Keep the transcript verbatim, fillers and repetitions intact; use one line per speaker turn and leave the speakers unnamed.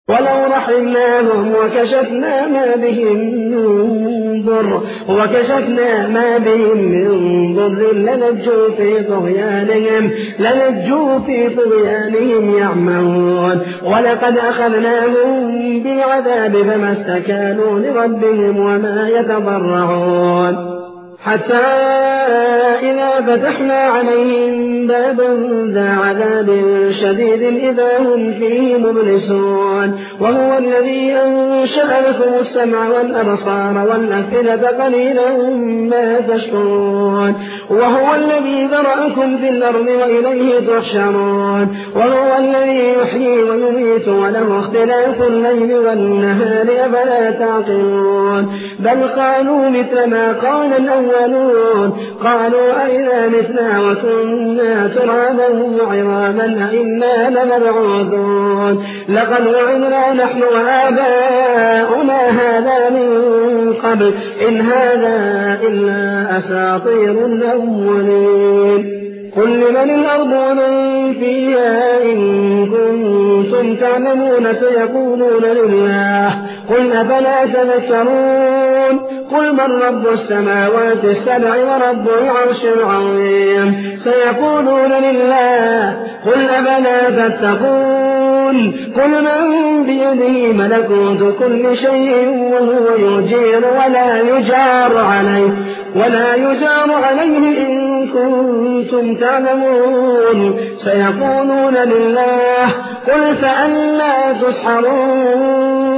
ولو رحمناهم وكشفنا ما بهم من ضر وكشفنا ما بهم من ضر لنجوا في طغيانهم لنجوا في طغيانهم يعمهون. ولقد أخذناهم بالعذاب فما استكانوا لربهم وما يتضرعون حتى إذا فتحنا عليهم بابا ذا عذاب شديد إذا هم فيه مبلسون. وهو الذي أنشأ لكم السمع والأبصار والأفئدة قليلا ما تشكرون. وهو الذي ذرأكم في الأرض وإليه تحشرون. وهو الذي يحيي ويميت وله اختلاف الليل والنهار أفلا تعقلون. بل قالوا مثل ما قال الأولون قالوا أئذا متنا وكنا ترابا وعظاما أئنا لمبعوثون. لقد وعدنا نحن وآباؤنا هذا من قبل إن هذا إلا أساطير الأولين. قل لمن الأرض ومن فيها إن كنتم تعلمون سيقولون لله قل أفلا تذكرون. قل من رب السماوات السبع ورب العرش العظيم سيقولون لله قل أفلا تتقون. قل من بيده ملكوت كل شيء وهو يجير ولا يجار عليه ولا يجار عليه إن كنتم تعلمون سيقولون لله قل فأنى تسحرون.